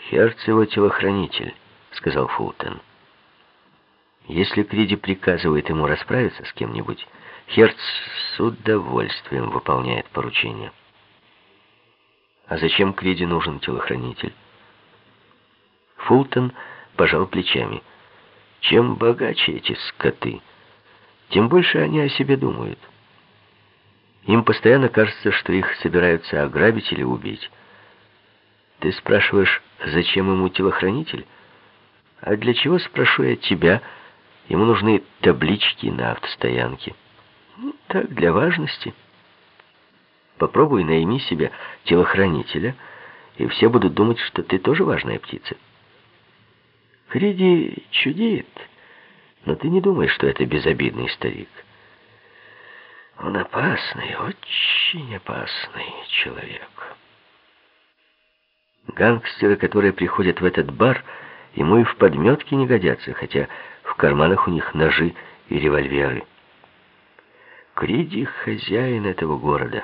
Херц его телохранитель, сказал Фултон. Если Криди приказывает ему расправиться с кем-нибудь, Херц с удовольствием выполняет поручение. А зачем Криди нужен телохранитель? Фултон пожал плечами. Чем богаче эти скоты, тем больше они о себе думают. Им постоянно кажется, что их собираются ограбить или убить. Ты спрашиваешь, зачем ему телохранитель? А для чего, спрошу я тебя, ему нужны таблички на автостоянке? Так, для важности. Попробуй найми себе телохранителя, и все будут думать, что ты тоже важная птица. Криди чудит, но ты не думаешь, что это безобидный старик. Он опасный, очень опасный человек. Гангстеры, которые приходят в этот бар, ему и в подметке не годятся, хотя в карманах у них ножи и револьверы. Криди — хозяин этого города.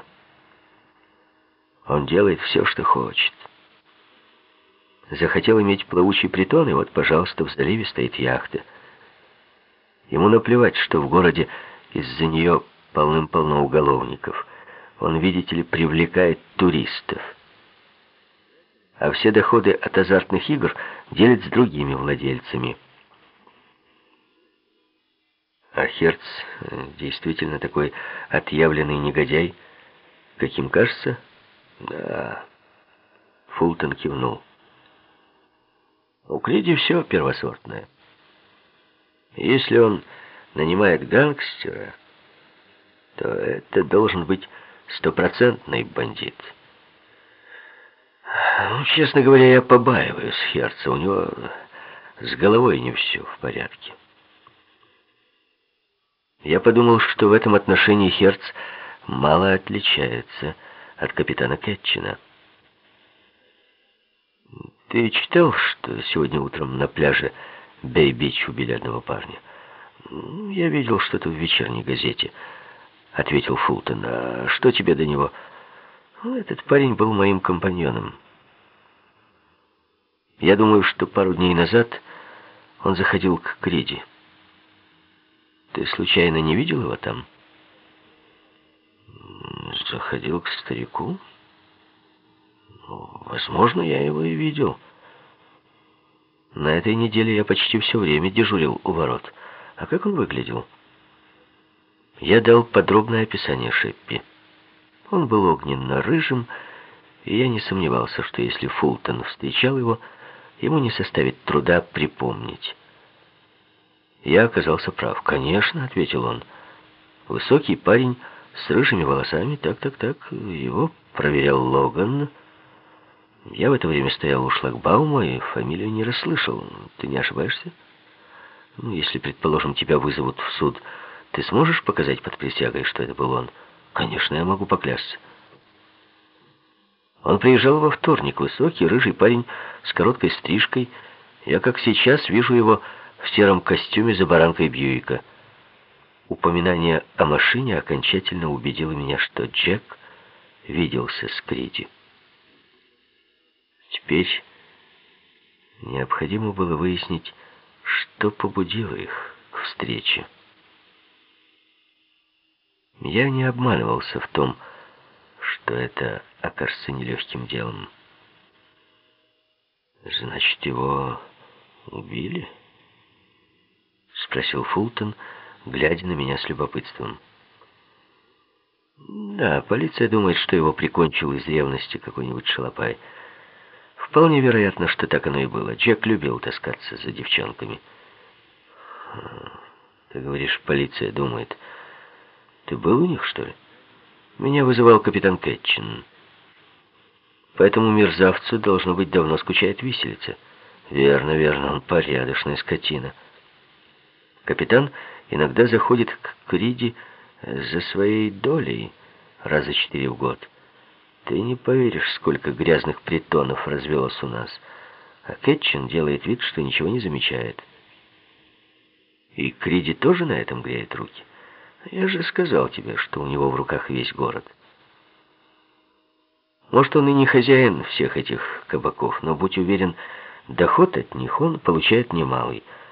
Он делает все, что хочет. Захотел иметь плавучий притон, и вот, пожалуйста, в заливе стоит яхта. Ему наплевать, что в городе из-за нее полным-полно уголовников. Он, видите ли, привлекает туристов. А все доходы от азартных игр делит с другими владельцами. А Херц действительно такой отъявленный негодяй, каким кажется? Да. Фултон кивнул. У Криди все первосортное. Если он нанимает гангстера, то это должен быть стопроцентный бандит. Ну, честно говоря, я побаиваюсь Херца. У него с головой не все в порядке. Я подумал, что в этом отношении Херц мало отличается от капитана Кетчина. Ты читал, что сегодня утром на пляже Бэй-Бич убили одного парня? Я видел что-то в вечерней газете, ответил Фултон. А что тебе до него? Этот парень был моим компаньоном. Я думаю, что пару дней назад он заходил к Криди. Ты случайно не видел его там? Заходил к старику? Возможно, я его и видел. На этой неделе я почти все время дежурил у ворот. А как он выглядел? Я дал подробное описание Шеппи. Он был огненно-рыжим, и я не сомневался, что если Фултон встречал его, ему не составит труда припомнить. Я оказался прав. «Конечно», — ответил он. «Высокий парень с рыжими волосами. Так. Его проверял Логан. Я в это время стоял у шлагбаума и фамилию не расслышал. Ты не ошибаешься? Если, предположим, тебя вызовут в суд, ты сможешь показать под присягой, что это был он?» «Конечно, я могу поклясться». Он приезжал во вторник. Высокий, рыжий парень с короткой стрижкой. Я, как сейчас, вижу его в сером костюме за баранкой Бьюика. Упоминание о машине окончательно убедило меня, что Джек виделся с Криди. Теперь необходимо было выяснить, что побудило их к встрече. Я не обманывался в том, что это окажется нелегким делом. «Значит, его убили?» — спросил Фултон, глядя на меня с любопытством. «Да, полиция думает, что его прикончил из ревности какой-нибудь шалопай. Вполне вероятно, что так оно и было. Джек любил таскаться за девчонками». «Ты говоришь, полиция думает. Ты был у них, что ли?» «Меня вызывал капитан Кетчин. По этому мерзавцу, должно быть, давно скучает виселица». «Верно, он порядочная скотина». Капитан иногда заходит к Криди за своей долей раза 4 в год. Ты не поверишь, сколько грязных притонов развелось у нас. А Кетчин делает вид, что ничего не замечает. И Криди тоже на этом греет руки. Я же сказал тебе, что у него в руках весь город. Может, он и не хозяин всех этих кабаков, но, будь уверен, доход от них он получает немалый.